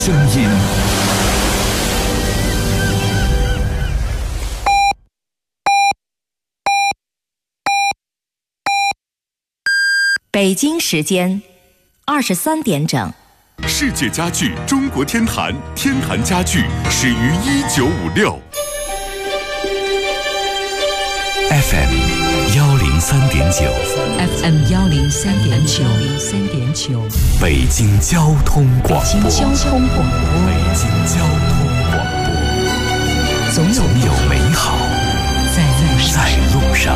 声音。 北京时间23点整。 世界家具中国天坛，天坛家具始于1956。 FM 103.9，FM 103.9， 北京交通广播，总有美好在路上。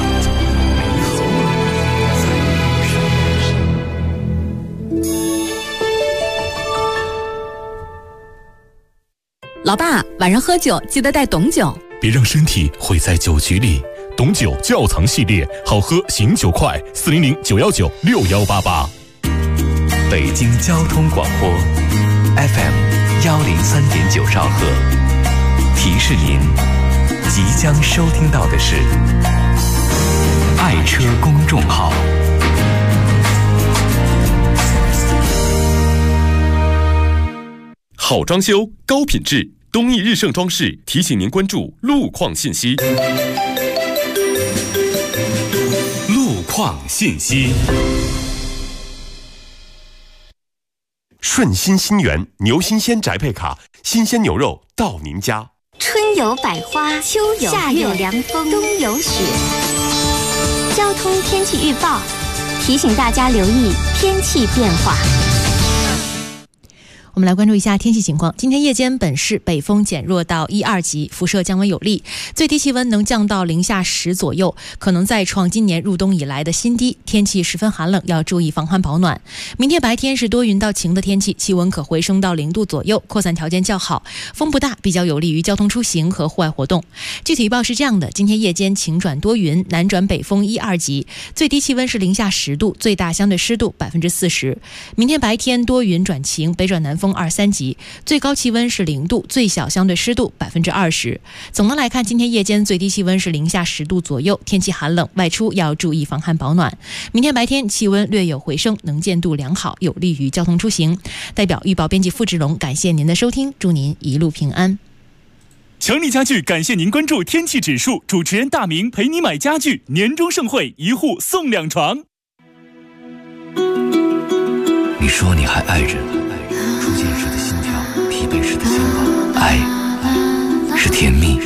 老爸，晚上喝酒记得带董酒， 别让身体毁在酒局里。董酒窖藏系列，好喝醒酒快，400-919-6188。 北京交通广播 FM 103.9兆赫，提示您即将收听到的是爱车公众号。 好装修，高品质，东义日盛装饰提醒您关注路况信息。路况信息。顺心新源牛新鲜宅配卡，新鲜牛肉到您家。 春有百花，秋有夏有凉风，冬有雪。交通天气预报提醒大家留意天气变化。 我们来关注一下天气情况。今天夜间本市北风减弱到1、2级，辐射降温有力，最低气温能降到零下10左右，可能再创今年入冬以来的新低。天气十分寒冷，要注意防寒保暖。明天白天是多云到晴的天气，气温可回升到0度左右，扩散条件较好，风不大，比较有利于交通出行和户外活动。具体预报是这样的：今天夜间晴转多云，南转北风1、2级，最低气温是零下10度，最大相对湿度40%。明天白天多云转晴，北转南风2、3级，最高气温是0度，最小相对湿度20%。总的来看，今天夜间最低气温是零下10度左右，天气寒冷，外出要注意防寒保暖。明天白天气温略有回升，能见度良好，有利于交通出行。代表预报编辑付志龙，感谢您的收听，祝您一路平安。 强力家具感谢您关注天气指数，主持人大明陪你买家具，年终盛会1户送2床。 你说你还爱着，初见时的心跳，疲惫时的向往，爱是甜蜜。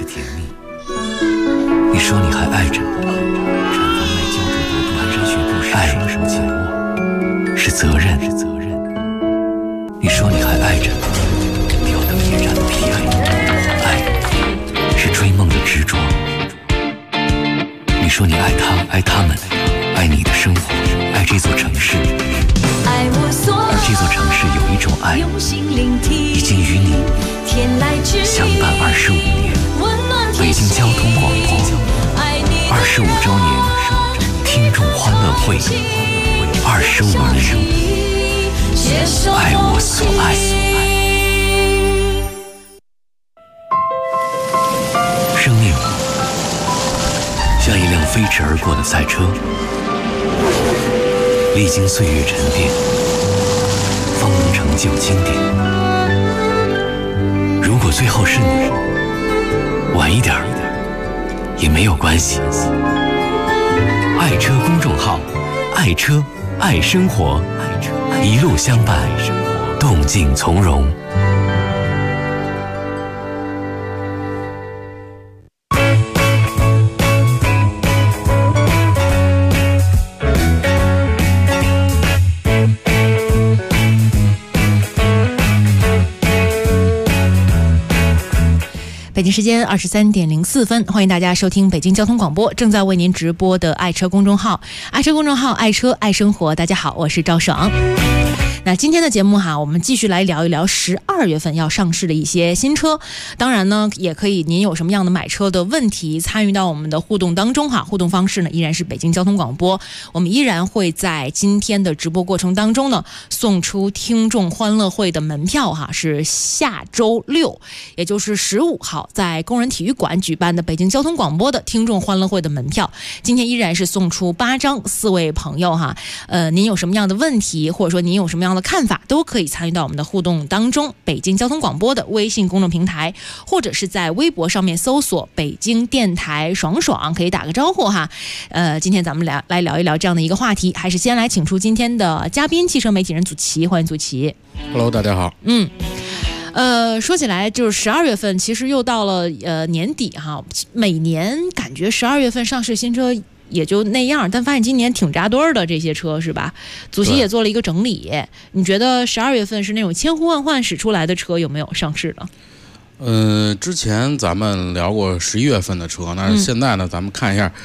你说你还爱着，产房外胶着朵朵蹒跚学步时，爱手紧握是责任。你说你还爱着，吊灯夜战的疲惫，爱是追梦的执着。你说你爱他，爱他们，爱你的生活，爱这座城市。而这座城市有一种爱，已经与你相伴25年。北京交通广播25周年听众欢乐会，25年，爱我所爱。生命像一辆飞驰而过的赛车，历经岁月沉淀，方能成就经典。如果最后是你，晚一点也没有关系。爱车公众号，爱车爱生活，一路相伴，动静从容。 北京时间23点04分，欢迎大家收听北京交通广播正在为您直播的爱车公众号，爱车公众号，爱车爱生活。大家好，我是赵爽。那今天的节目我们继续来聊一聊12月份要上市的一些新车。当然呢，也可以您有什么样的买车的问题参与到我们的互动当中互动方式呢依然是北京交通广播，我们依然会在今天的直播过程当中呢送出听众欢乐会的门票是下周6，也就是15号在工人体育馆举办的北京交通广播的听众欢乐会的门票。今天依然是送出8张，4位朋友您有什么样的问题，或者说您有什么样样的看法，都可以参与到我们的互动当中。北京交通广播的微信公众平台，或者是在微博上面搜索北京电台爽爽，可以打个招呼哈。今天咱们来聊一聊这样的一个话题，还是先来请出今天的嘉宾，汽车媒体人祖奇，欢迎祖奇。 Hello， 大家好。 说起来就是12月份，其实又到了年底哈。每年感觉12月份上市新车也就那样，但发现今年挺扎堆儿的这些车是吧？祖奇也做了一个整理，你觉得12月份是那种千呼万唤始出来的车有没有上市的？ 之前咱们聊过11月份的车，那现在呢，咱们看一下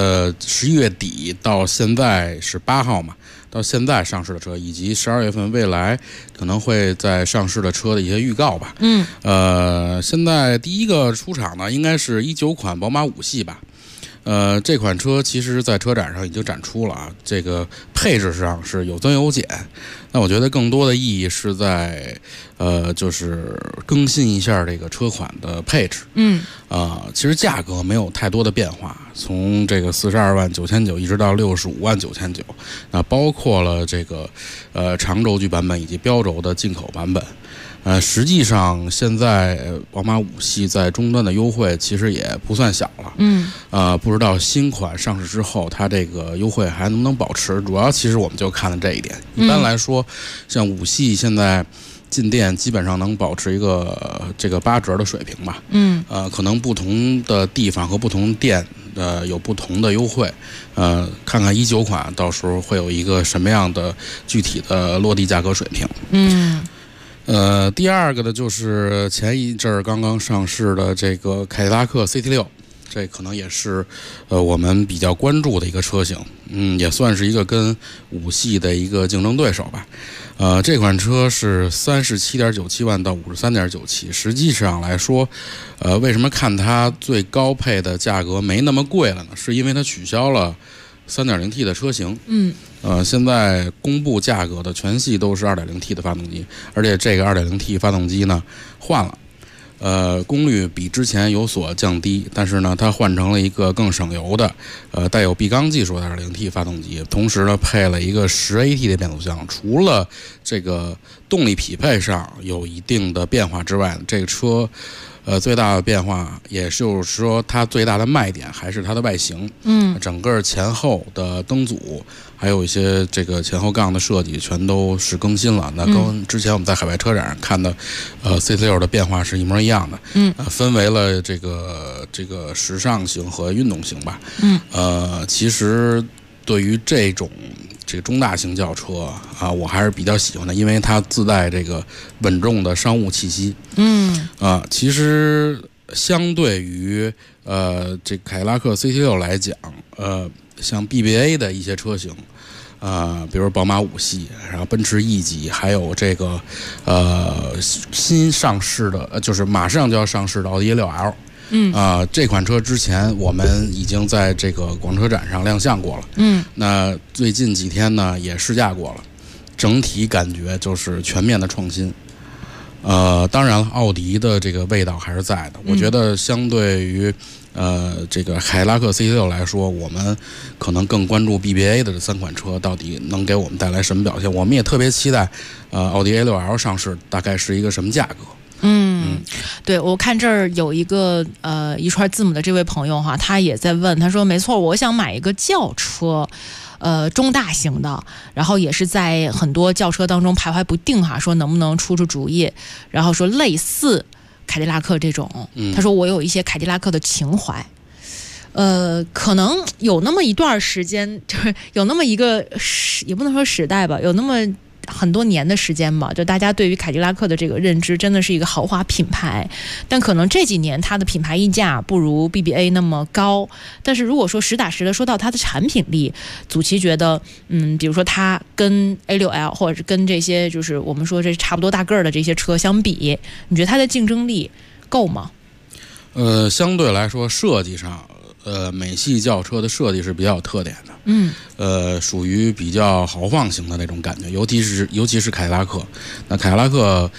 ，11月底到现在是8号嘛，到现在上市的车，以及12月份未来可能会在上市的车的一些预告吧。现在第一个出场呢，应该是19款宝马5系吧。这款车其实在车展上已经展出了啊，这个配置上是有增有减。那我觉得更多的意义是在就是更新一下这个车款的配置。其实价格没有太多的变化，从这个42万9,900一直到65万9,900，那包括了这个长轴距版本以及标轴的进口版本。实际上现在宝马5系在终端的优惠其实也不算小了。不知道新款上市之后它这个优惠还能不能保持，主要其实我们就看了这一点。一般来说，像5系现在进店基本上能保持一个这个8折的水平吧。可能不同的地方和不同店有不同的优惠。看看19款到时候会有一个什么样的具体的落地价格水平。第二个的就是前一阵儿刚刚上市的这个凯迪拉克 CT6， 这可能也是我们比较关注的一个车型。也算是一个跟5系的一个竞争对手吧。这款车是37.97万到53.97，实际上来说，为什么看它最高配的价格没那么贵了呢？是因为它取消了 3.0T 的车型。现在公布价格的全系都是 2.0T 的发动机，而且这个 2.0T 发动机呢换了，功率比之前有所降低，但是呢它换成了一个更省油的带有闭缸技术的 2.0T 发动机，同时呢配了一个10AT 的变速箱。除了这个动力匹配上有一定的变化之外，这个车最大的变化，也就是说它最大的卖点还是它的外形。整个前后的灯组还有一些这个前后杠的设计全都是更新了。那跟之前我们在海外车展上看的CT6 的变化是一模一样的。分为了这个时尚型和运动型吧。其实对于这个中大型轿车啊，我还是比较喜欢的，因为它自带这个稳重的商务气息。其实相对于这凯迪拉克 CT6 来讲，像 BBA 的一些车型，比如宝马5系，然后奔驰 E 级，还有这个新上市的，就是马上就要上市的奥迪 A6L。这款车之前我们已经在这个广车展上亮相过了。那最近几天呢也试驾过了，整体感觉就是全面的创新。当然了，奥迪的这个味道还是在的。我觉得相对于这个凯迪拉克 CT6 来说，我们可能更关注 BBA 的这3款车到底能给我们带来什么表现。我们也特别期待奥迪 A6L 上市大概是一个什么价格。 对，我看这儿有一个一串字母的这位朋友哈，他也在问，他说没错，我想买一个轿车，中大型的，然后也是在很多轿车当中徘徊不定哈，说能不能出主意，然后说类似凯迪拉克这种，他说我有一些凯迪拉克的情怀。可能有那么一段时间，就是有那么一个也不能说时代吧，有那么很多年的时间吧，就大家对于凯迪拉克的这个认知真的是一个豪华品牌，但可能这几年它的品牌溢价不如 BBA 那么高。但是如果说实打实的说到它的产品力，祖奇觉得比如说它跟 A6L 或者是跟这些就是我们说这差不多大个儿的这些车相比，你觉得它的竞争力够吗？ 相对来说设计上美系轿车的设计是比较有特点的。属于比较豪放型的那种感觉，尤其是凯迪拉克。那凯迪拉克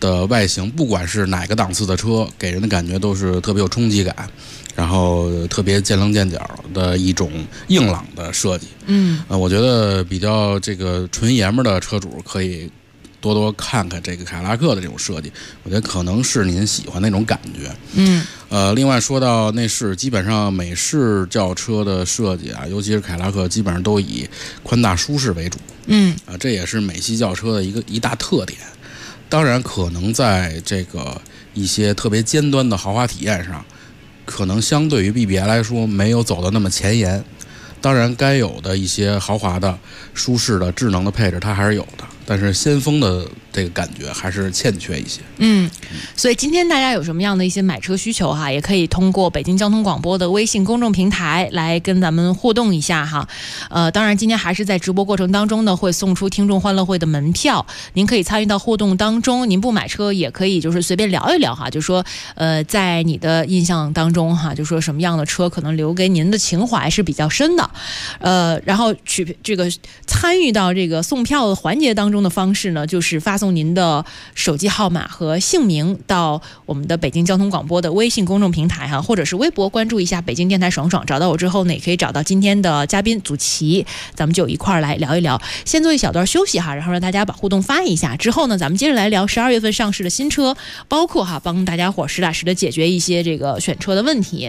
的外形，不管是哪个档次的车，给人的感觉都是特别有冲击感，然后特别见棱见角的一种硬朗的设计。我觉得比较这个纯爷们的车主可以多多看看这个凯迪拉克的这种设计，我觉得可能是您喜欢那种感觉。另外说到内饰，基本上美式轿车的设计啊，尤其是凯迪拉克，基本上都以宽大舒适为主。这也是美系轿车的一大特点。当然，可能在这个一些特别尖端的豪华体验上，可能相对于 BBA 来说没有走得那么前沿。当然，该有的一些豪华的、舒适的、智能的配置，它还是有的。但是先锋的这个感觉还是欠缺一些。 所以今天大家有什么样的一些买车需求哈，也可以通过北京交通广播的微信公众平台来跟咱们互动一下哈。当然今天还是在直播过程当中呢，会送出听众欢乐会的门票，您可以参与到互动当中。您不买车也可以就是随便聊一聊哈，就说在你的印象当中哈，就说什么样的车可能留给您的情怀是比较深的。然后这个参与到这个送票的环节当中的方式呢，就是发送您的手机号码和姓名到我们的北京交通广播的微信公众平台哈，或者是微博关注一下北京电台爽爽，找到我之后呢，也可以找到今天的嘉宾祖奇，咱们就一块儿来聊一聊。先做一小段休息哈，然后让大家把互动发一下，之后呢，咱们接着来聊12月份上市的新车，包括哈帮大家伙实打实的解决一些这个选车的问题。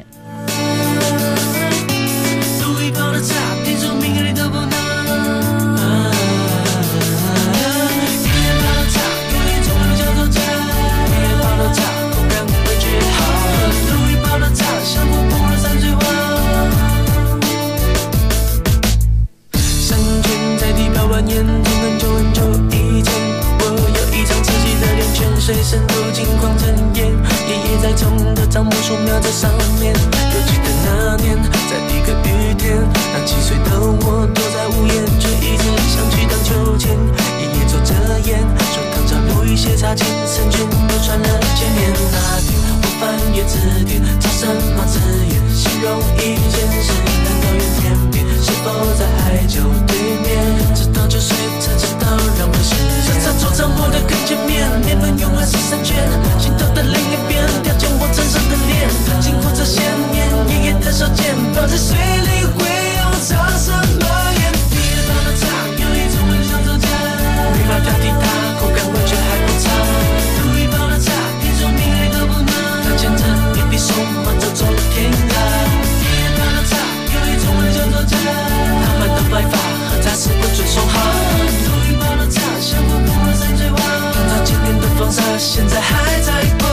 水深入金矿成烟，爷爷在种的樟木树苗在上面。犹记得那年，在一个雨天，那7岁的我躲在屋檐，却一直想去荡秋千。爷爷抽着烟，手烫着路易写插件，身裙都穿了千年。那天我翻阅字典，找什么字眼形容一件事？难道远天边？是否在海角对面？直到9岁才知道让回事。他坐上我的跟前面，年轮永远是3圈，心头的另一边，条件我成熟的脸，经过这些年，爷爷的手剑放在水里会有插什么烟？毕业到了茶，有一种很想走家，没法挑剔它，口感味觉还不差。路易包的茶，听说命里都不难，他牵着一匹松马走走天涯。毕业到了茶，有一种很想走家，他们的白发和杂事不准说话。像我过了3岁湾，看到今年的风沙，现在还在滚。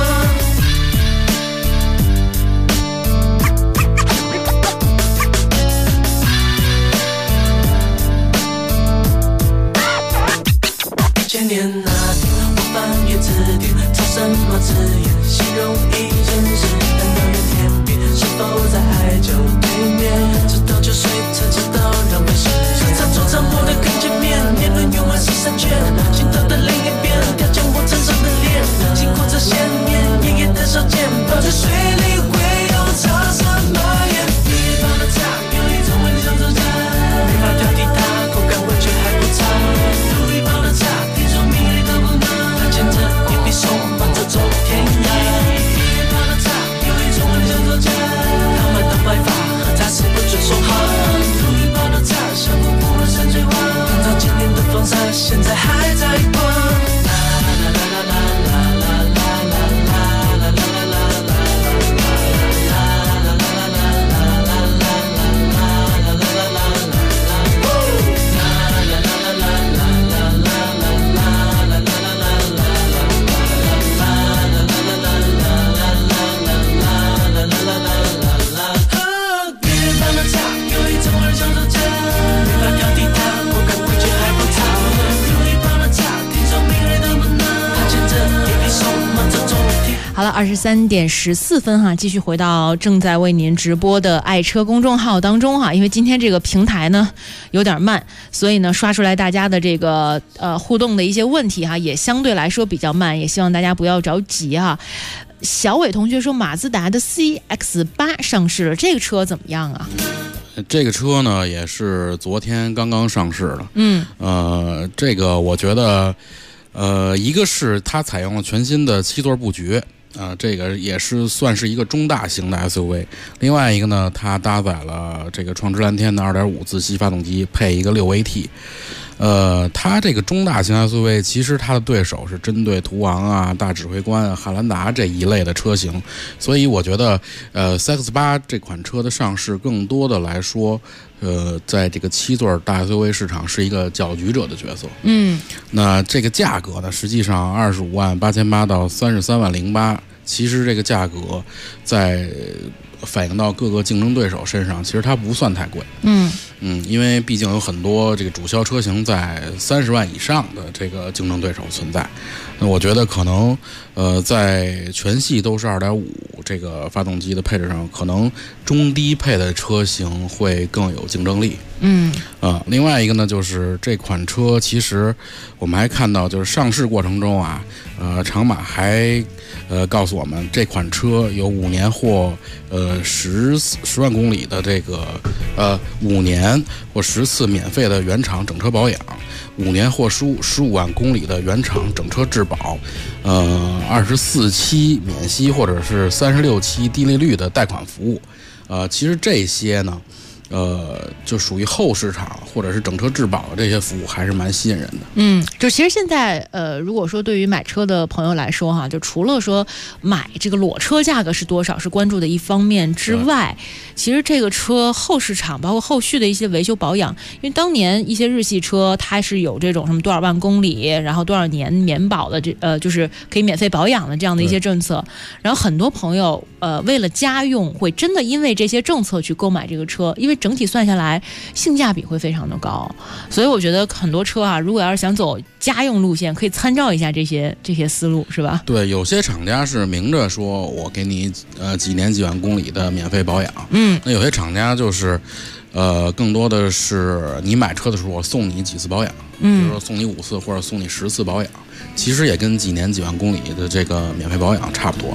前年那天，我翻阅字典，找什么字眼形容一件事？难道远天边？是否在海角对面？直到9岁才知道让回事。他坐在我的跟前面，年轮永远是3圈，心头的另一边，条件我成熟的脸，经过这些年，爷爷的手剑泡在水里会有插什么烟？毕业到了茶，有一种很想走家，没法挑剔它，口感味觉还不差。路易包的茶，听说命里都不难，他牵着一匹松马走走天涯。毕业到了茶，有一种很想走家，他们的白发和杂事不准说话。路易包的茶，像我过了3岁湾，看到今年的风沙，现在还在滚。 好了，23点14分哈，继续回到正在为您直播的爱车公众号当中哈。因为今天这个平台呢有点慢，所以呢刷出来大家的这个互动的一些问题哈，也相对来说比较慢，也希望大家不要着急哈。小伟同学说，马自达的 CX-8 上市了，这个车怎么样啊？ 这个车呢也是昨天刚刚上市的。这个我觉得一个是它采用了全新的7座布局。这个也是算是一个中大型的 SUV。另外一个呢，它搭载了这个创驰蓝天的 2.5 自吸发动机，配一个6AT。它这个中大型 SUV， 其实它的对手是针对途昂啊、大指挥官啊、汉兰达这一类的车型，所以我觉得CX-8这款车的上市，更多的来说，在这个7座大 SUV 市场是一个搅局者的角色。那这个价格呢，实际上25.88万到33.08万，其实这个价格在反映到各个竞争对手身上，其实它不算太贵。因为毕竟有很多这个主销车型在30万以上的这个竞争对手存在。那我觉得可能在全系都是2.5这个发动机的配置上，可能中低配的车型会更有竞争力。另外一个呢，就是这款车其实我们还看到，就是上市过程中啊，长马还告诉我们，这款车有5年或10万公里的这个5年或10次免费的原厂整车保养，5年或15万公里的原厂整车质保，24期免息或者是36期低利率的贷款服务。其实这些呢，就属于后市场或者是整车质保的这些服务，还是蛮吸引人的。 就其实现在如果说对于买车的朋友来说哈，就除了说买这个裸车价格是多少是关注的一方面之外，其实这个车后市场包括后续的一些维修保养，因为当年一些日系车它是有这种什么多少万公里，然后多少年免保的就是可以免费保养的这样的一些政策，然后很多朋友为了家用会真的因为这些政策去购买这个车，因为整体算下来性价比会非常的高，所以我觉得很多车啊，如果要是想走家用路线，可以参照一下这些思路，是吧？ 对，有些厂家是明着说我给你几年几万公里的免费保养，那有些厂家就是更多的是你买车的时候我送你几次保养，比如说送你5次或者送你10次保养，其实也跟几年几万公里的这个免费保养差不多。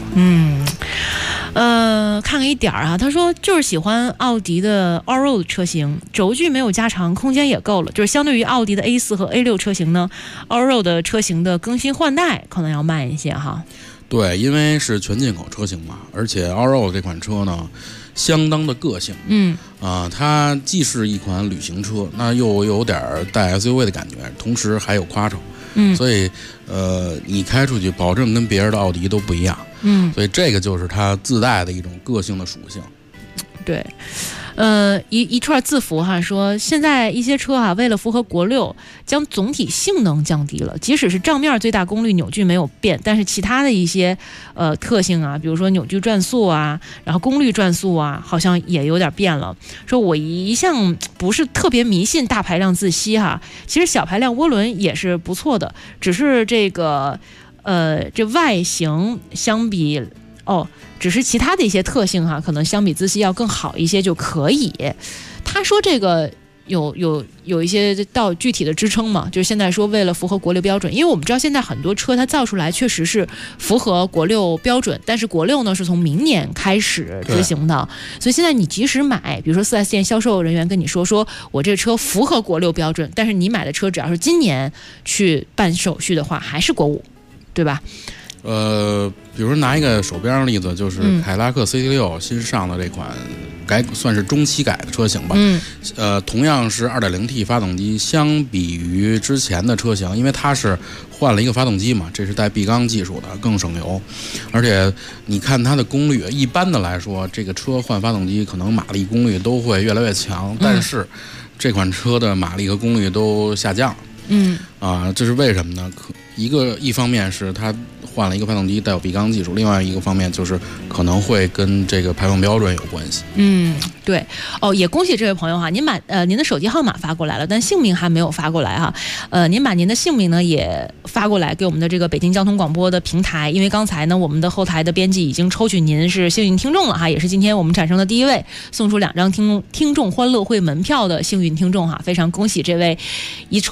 看了一点啊，他说就是喜欢奥迪的 Allroad 车型，轴距没有加长，空间也够了。就是相对于奥迪的 A4 和 A6 车型呢， Allroad 的车型的更新换代可能要慢一些哈。 对，因为是全进口车型嘛，而且 Allroad 这款车呢，相当的个性。它既是一款旅行车，那又有点带 SUV 的感觉，同时还有夸张。所以你开出去保证跟别人的奥迪都不一样。所以这个就是它自带的一种个性的属性。 对，一串字符哈，说现在一些车啊，为了符合国6，将总体性能降低了，即使是账面最大功率扭矩没有变，但是其他的一些特性啊，比如说扭矩转速啊，然后功率转速啊，好像也有点变了。说我一向不是特别迷信大排量自吸哈，其实小排量涡轮也是不错的，只是这个这外形相比只是其他的一些特性哈，可能相比自吸要更好一些就可以。他说这个有一些到具体的支撑嘛，就是现在说为了符合国6标准，因为我们知道现在很多车它造出来确实是符合国6标准，但是国6呢是从明年开始执行的，所以现在你即使买，比如说 4S 店销售人员跟你说我这个车符合国6标准，但是你买的车只要是今年去办手续的话，还是国5，对吧？ 比如拿一个手边的例子，就是凯迪拉克 CT6 新上的这款算是中期改的车型吧。同样是 2.0T 发动机，相比于之前的车型，因为它是换了一个发动机嘛，这是带闭缸技术的，更省油。而且你看它的功率，一般的来说，这个车换发动机可能马力功率都会越来越强，但是这款车的马力和功率都下降了。这是为什么呢？一方面是它换了一个发动机带有闭缸技术，另外一个方面就是可能会跟这个排放标准有关系。 对。也恭喜这位朋友哈，您把您的手机号码发过来了，但姓名还没有发过来哈。您把您的姓名呢也发过来给我们的这个北京交通广播的平台，因为刚才呢我们的后台的编辑已经抽取您是幸运听众了哈，也是今天我们产生的第一位送出2张听众欢乐会门票的幸运听众哈，非常恭喜这位一串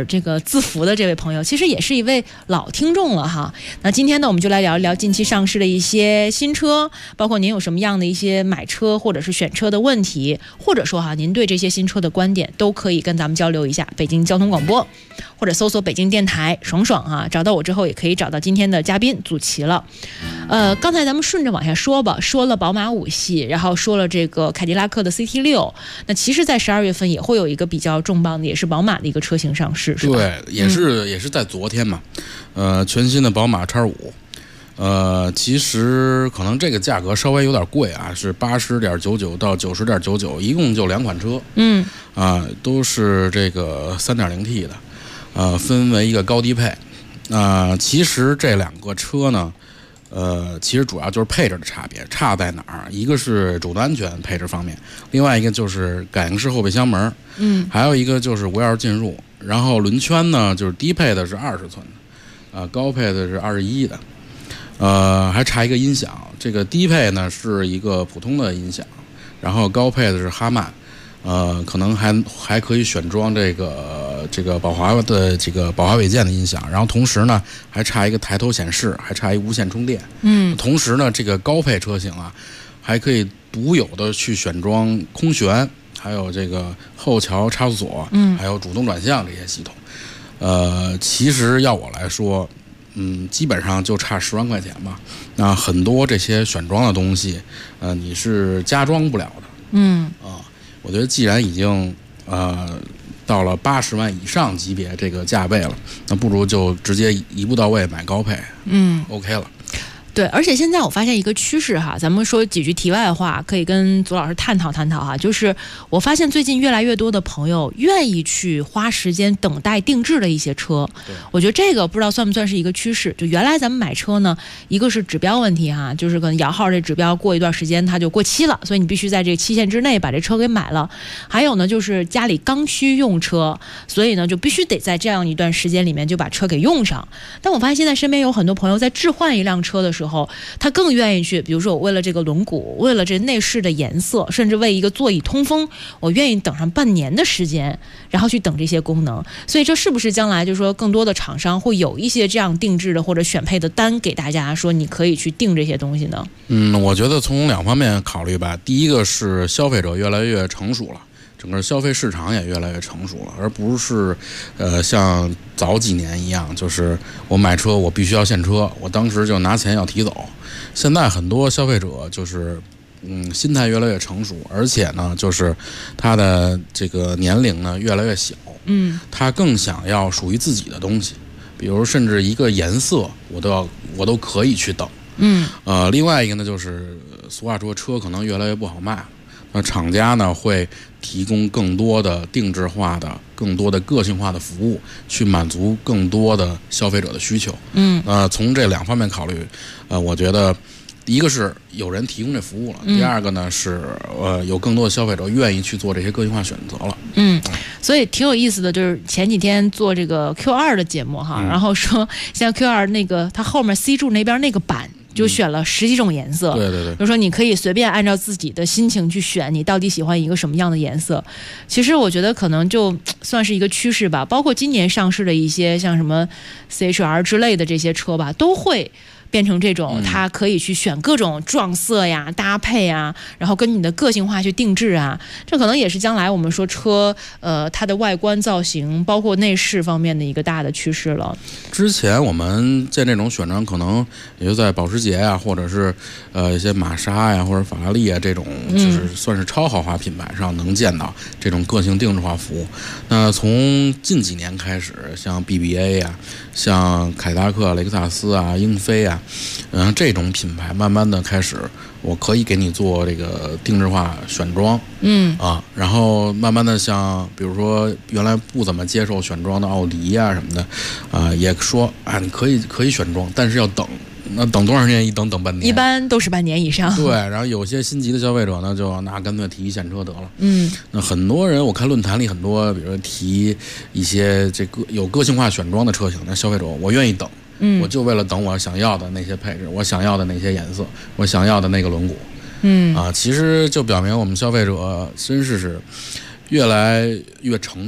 这个字符的这位朋友，其实也是一位老听众了哈。那今天呢，我们就来聊一聊近期上市的一些新车，包括您有什么样的一些买车或者是选车的问题，或者说您对这些新车的观点都可以跟咱们交流一下。北京交通广播，或者搜索北京电台爽爽找到我之后也可以找到今天的嘉宾组齐了。刚才咱们顺着往下说吧，说了宝马5系，然后说了这个凯迪拉克的 CT6， 那其实在12月份也会有一个比较重磅的，也是宝马的一个车型上市，是吧？ 对，也是在昨天嘛，全新的宝马 X5。其实可能这个价格稍微有点贵啊，是80.99到90.99，一共就2款车，都是这个 3.0T 的，分为一个高低配。其实这2个车呢，其实主要就是配置的差别，差在哪儿？一个是主动安全配置方面，另外一个就是感应式后备箱门，还有一个就是无钥匙进入。然后轮圈呢，就是低配的是20寸的，高配的是21的。还差一个音响，这个低配呢是一个普通的音响，然后高配的是哈曼，可能还可以选装这个宝华的这个宝华韦健的音响，然后同时呢还差一个抬头显示，还差一无线充电。同时呢这个高配车型啊，还可以独有的去选装空悬，还有这个后桥差速锁，还有主动转向这些系统。其实要我来说，基本上就差10万块钱吧。那很多这些选装的东西，你是加装不了的。我觉得既然已经到了80万以上级别这个价位了，那不如就直接一步到位买高配，OK 了。 对，而且现在我发现一个趋势哈，咱们说几句题外话，可以跟左老师探讨探讨哈。就是我发现最近越来越多的朋友愿意去花时间等待定制的一些车，我觉得这个不知道算不算是一个趋势。就原来咱们买车呢，一个是指标问题哈，就是可能摇号这指标过一段时间它就过期了，所以你必须在这个期限之内把这车给买了。还有呢，就是家里刚需用车，所以呢就必须得在这样一段时间里面就把车给用上。但我发现现在身边有很多朋友在置换一辆车的时候，他更愿意去，比如说我为了这个轮毂，为了这内饰的颜色，甚至为一个座椅通风，我愿意等上半年的时间，然后去等这些功能。所以这是不是将来就是说更多的厂商会有一些这样定制的或者选配的单给大家，说你可以去定这些东西呢？ 我觉得从2方面考虑吧。第一个是消费者越来越成熟了，整个消费市场也越来越成熟了，而不是像早几年一样，就是我买车我必须要现车，我当时就拿钱要提走。现在很多消费者就是心态越来越成熟，而且呢就是他的这个年龄呢越来越小，他更想要属于自己的东西，比如甚至一个颜色我都可以去等。另外一个呢就是俗话说车可能越来越不好卖，那厂家呢会提供更多的定制化的、更多的个性化的服务，去满足更多的消费者的需求。从这2方面考虑，我觉得第一个是有人提供这服务了，第二个呢是有更多的消费者愿意去做这些个性化选择了。 所以挺有意思的，就是前几天做这个 Q2 的节目哈，然后说像 Q2 那个它后面 C 柱那边那个板。就选了10几种颜色， 对对对， 就是说你可以随便按照自己的心情去选，你到底喜欢一个什么样的颜色。其实我觉得可能就算是一个趋势吧，包括今年上市的一些像什么 CHR 之类的这些车吧，都会变成这种，它可以去选各种撞色呀、搭配啊，然后跟你的个性化去定制啊。这可能也是将来我们说车它的外观造型，包括内饰方面的一个大的趋势了。 之前我们见这种选装，可能也就在保时捷啊，或者是一些玛莎呀，或者法拉利啊这种，就是算是超豪华品牌上能见到这种个性定制化服务。那从近几年开始，像 BBA 呀、像凯迪拉克、雷克萨斯啊、英菲啊。这种品牌慢慢的开始，我可以给你做这个定制化选装，然后慢慢的像比如说原来不怎么接受选装的奥迪啊什么的，也说你可以选装，但是要等。那等多长时间？一等半年， 一般都是半年以上。 对，然后有些心急的消费者呢，就干脆提现车得了。那很多人我看论坛里很多，比如说提一些这个有个性化选装的车型，那消费者我愿意等。我就为了等我想要的那些配置，我想要的那些颜色，我想要的那个轮毂。其实就表明我们消费者真是越来越成熟了。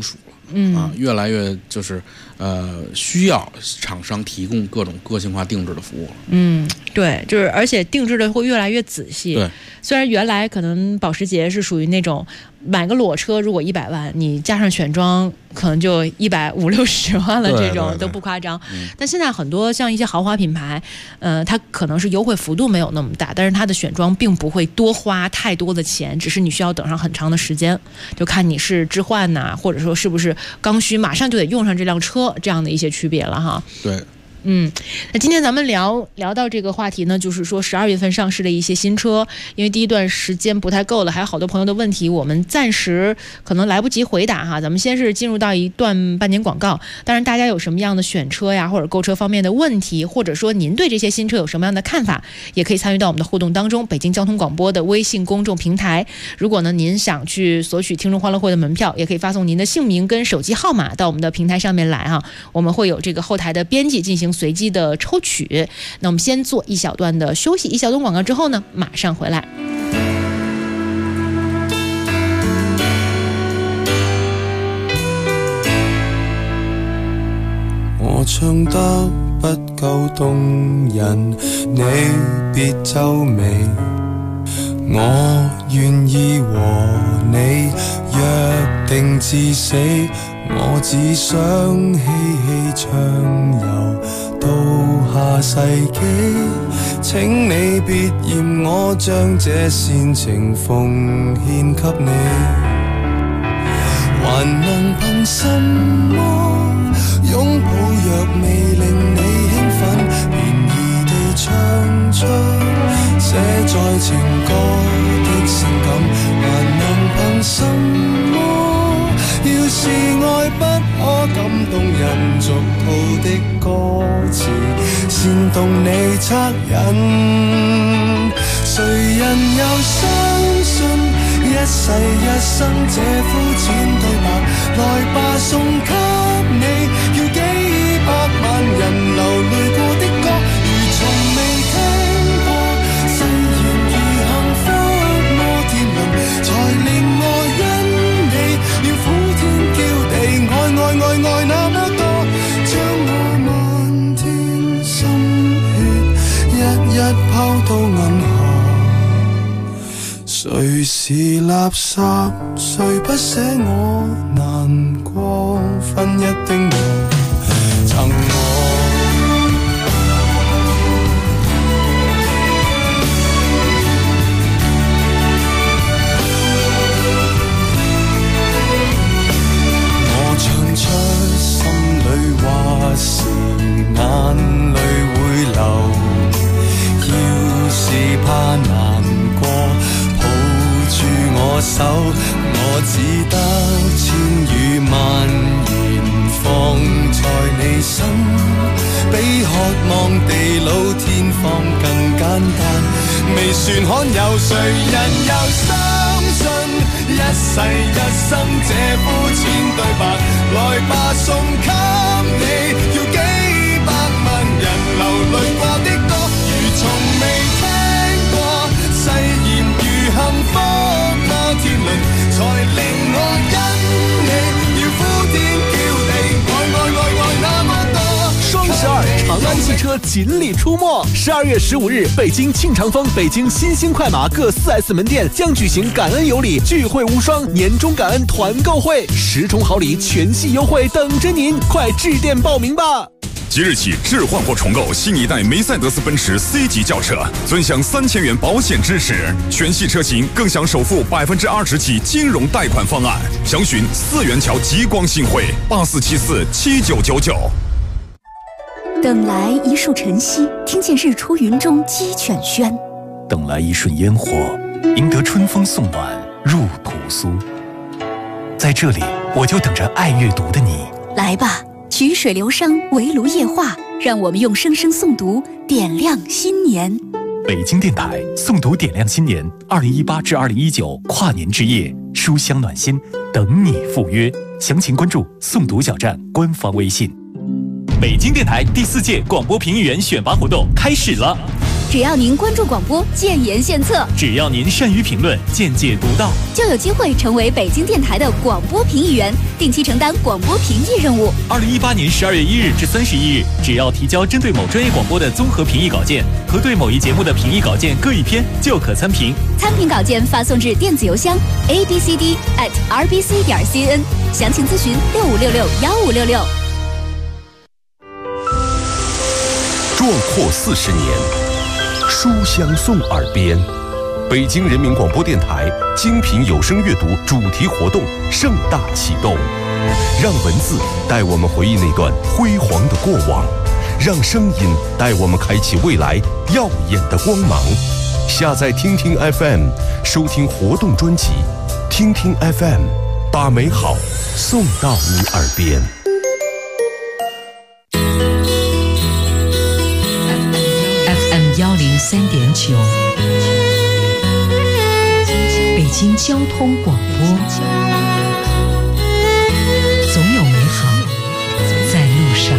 越来越就是需要厂商提供各种个性化定制的服务了。 对，就是而且定制的会越来越仔细。 对， 虽然原来可能保时捷是属于那种买个裸车如果100万，你加上选装可能就150-160万了，这种都不夸张。但现在很多像一些豪华品牌，它可能是优惠幅度没有那么大，但是它的选装并不会多花太多的钱，只是你需要等上很长的时间，就看你是置换呐，或者说是不是刚需马上就得用上这辆车，这样的一些区别了哈。 对。 那今天咱们聊到这个话题呢，就是说12月份上市的一些新车，因为第一段时间不太够了，还有好多朋友的问题我们暂时可能来不及回答哈。咱们先是进入到一段半年广告，当然大家有什么样的选车呀或者购车方面的问题，或者说您对这些新车有什么样的看法，也可以参与到我们的互动当中。北京交通广播的微信公众平台，如果呢您想去索取听众欢乐会的门票，也可以发送您的姓名跟手机号码到我们的平台上面来哈，我们会有这个后台的编辑进行随机的抽取。那我们先做一小段的休息，一小段广告之后呢，马上回来。 我唱得不夠動人，你別皺眉，我願意和你約定至死，我只想嬉戲暢遊到下世紀，請你別嫌我將這煽情奉獻給你，還能憑什麼擁抱若未令你興奮，便宜地唱出寫在情歌的性感，還能憑什麼要是愛不可感動人俗套的歌詞煽動你惻隱，誰人又相信一世一生這膚淺對白，來吧送給你，要幾百萬人流淚過的歌，如從未聽過，誓言如幸福摩天輪，才令我因你要苦天叫地愛那麼多，將我漫天心血一一拋到銀河，誰是垃圾，誰不捨我難過，分一丁路贈我。我唱出心裏話時，眼淚會流，要是怕難過我手，我只得千語萬言放在你身，比渴望地老天荒更簡單。未算罕有，誰人又相信一世一生這膚淺對白？來吧，送給你，要幾百萬人流淚過的歌，如從未聽過，誓言如幸福天倫，才令我因你要呼天叫地，愛那麼多。 雙12長安汽車錦鯉出沒，12月15日，北京慶長豐、北京新興快馬各 4S 門店將舉行感恩有禮聚會無雙年終感恩團購會，10重好禮全系優惠等着您，快致電報名吧！ 即日起置換或重購新一代梅賽德斯奔馳 C 級轿車，尊享3000元保險支持，全系車型更享首付20%起金融貸款方案。詳詢4元橋極光信匯84747999。 等來一樹晨曦，聽見日出雲中雞犬喧； 等來一瞬煙火，贏得春風送暖入屠蘇。在這裡，我就等着愛閱讀的你。 來吧，曲水流觴，圍爐夜話，讓我們用聲聲誦讀點亮新年。 北京電台誦讀點亮新年2018至2019跨年之夜，書香暖心，等你赴約。詳情關注誦讀小站官方微信。北京電台第4屆廣播評議員選拔活動開始了。 只要您关注广播，建言献策； 只要您善于评论，见解独到， 就有机会成为北京电台的广播评议员，定期承担广播评议任务。 2018年12月1日至31日，只要提交针对某专业广播的综合评议稿件和对某一节目的评议稿件各一篇，就可参评。 参评稿件发送至电子邮箱 abcd@rbc.cn， 详情咨询65661566。 壮阔40年，书香送耳边。北京人民广播电台精品有声阅读主题活动盛大启动，让文字带我们回忆那段辉煌的过往，让声音带我们开启未来耀眼的光芒。下载听听 FM， 收听活动专辑，听听 FM， 把美好送到你耳边。 103.9，北京交通广播，总有美好在路上。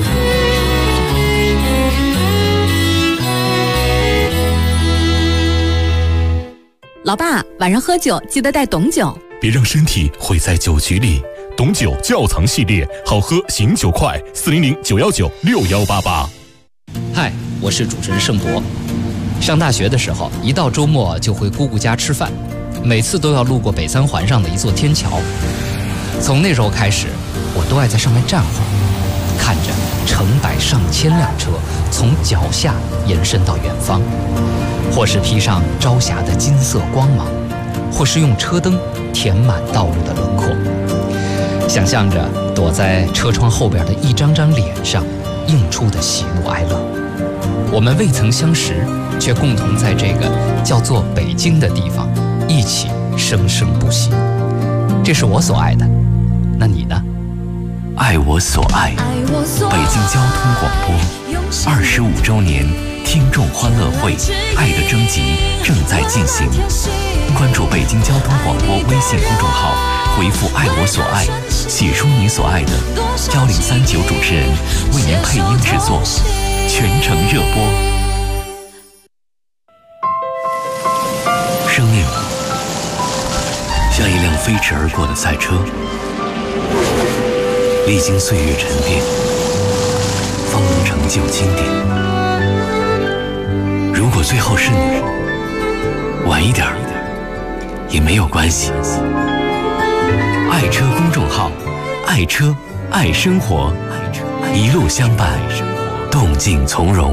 老爸，晚上喝酒记得带董酒， 别让身体毁在酒局里。董酒窖藏系列，好喝醒酒快，400-919-6188。 嗨，我是主持人盛博。上大学的时候，一到周末就回姑姑家吃饭，每次都要路过北三环上的一座天桥。从那时候开始，我都爱在上面站会儿，看着成百上千辆车从脚下延伸到远方，或是披上朝霞的金色光芒，或是用车灯填满道路的轮廓，想象着躲在车窗后边的一张张脸上映出的喜怒哀乐。我们未曾相识，却共同在这个叫做北京的地方一起生生不息。这是我所爱的，那你呢？ 爱我所爱，北京交通广播25周年听众欢乐会爱的征集正在进行，关注北京交通广播微信公众号，回复爱我所爱，写出你所爱的，1039主持人为您配音制作，全程热播。生命像一辆飞驰而过的赛车，历经岁月沉淀，方能成就经典。如果最后是你，晚一点也没有关系。爱车公众号，爱车爱生活，一路相伴，动静从容。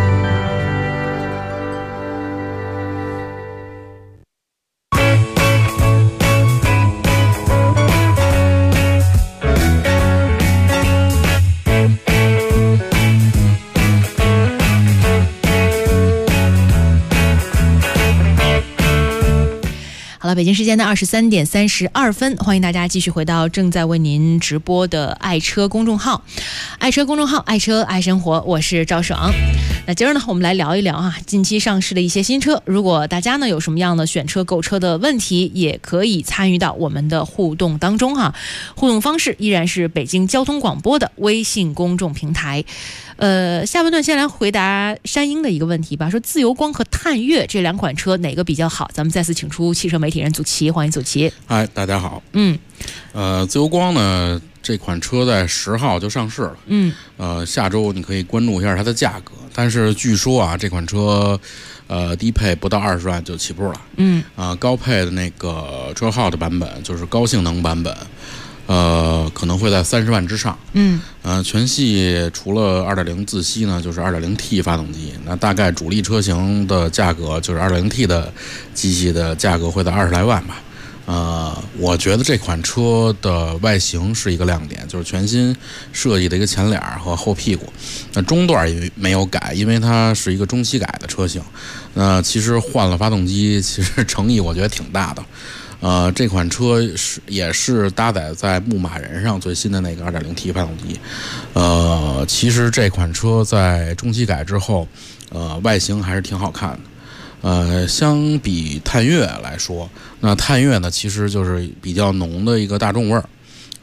北京时间的23点32分，欢迎大家继续回到正在为您直播的爱车公众号，爱车公众号，爱车爱生活，我是赵爽。那今儿呢，我们来聊一聊近期上市的一些新车。如果大家呢有什么样的选车购车的问题，也可以参与到我们的互动当中互动方式依然是北京交通广播的微信公众平台。下半段先来回答山鹰的一个问题吧，说自由光和探岳这两款车哪个比较好？咱们再次请出汽车媒体人祖奇，欢迎祖奇。 嗨，大家好。自由光呢这款车在10号就上市了。下周你可以关注一下它的价格，但是据说这款车低配不到20万就起步了。高配的那个车号的版本就是高性能版本。可能会在30万之上。全系除了 2.0 自吸呢，就是 2.0T 发动机。那大概主力车型的价格就是 2.0T 的机器的价格会在20来万吧。我觉得这款车的外形是一个亮点，就是全新设计的一个前脸和后屁股。那中段也没有改，因为它是一个中期改的车型。其实换了发动机，其实诚意我觉得挺大的。这款车也是搭载在牧马人上最新的那个 2.0T 发动机。其实这款车在中期改之后，外形还是挺好看的。相比探岳来说，那探岳呢其实就是比较浓的一个大众味儿。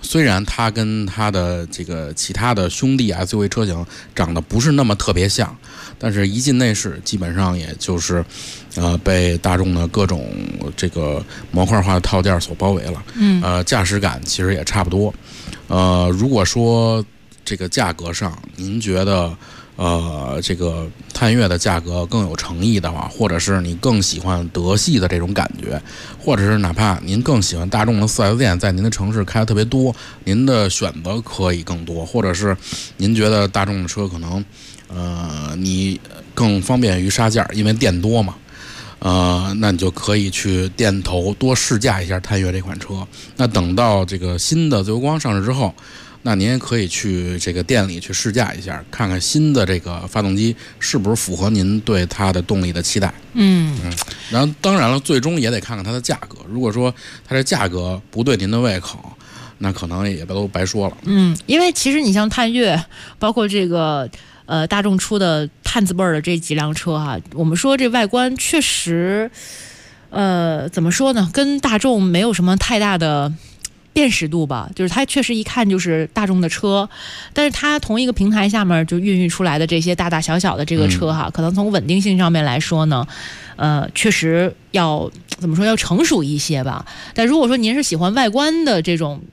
虽然它跟它的这个其他的兄弟 SUV 车型长得不是那么特别像，但是一进内饰基本上也就是被大众的各种这个模块化的套件所包围了。驾驶感其实也差不多。如果说这个价格上您觉得这个探岳的价格更有诚意的话，或者是你更喜欢德系的这种感觉，或者是哪怕您更喜欢大众的 4S 店在您的城市开的特别多，您的选择可以更多，或者是您觉得大众的车可能你更方便于杀价，因为店多嘛，那你就可以去店头多试驾一下探岳这款车。那等到这个新的自由光上市之后，那您也可以去这个店里去试驾一下，看看新的这个发动机是不是符合您对它的动力的期待。然后当然了，最终也得看看它的价格。如果说它这价格不对您的胃口，那可能也都白说了。 因为其实你像探岳，包括这个大众出的探字辈儿的这几辆车哈，我们说这外观确实，怎么说呢，跟大众没有什么太大的辨识度吧，就是它确实一看就是大众的车，但是它同一个平台下面就孕育出来的这些大大小小的这个车哈，可能从稳定性上面来说呢，确实要怎么说，要成熟一些吧。但如果说您是喜欢外观的这种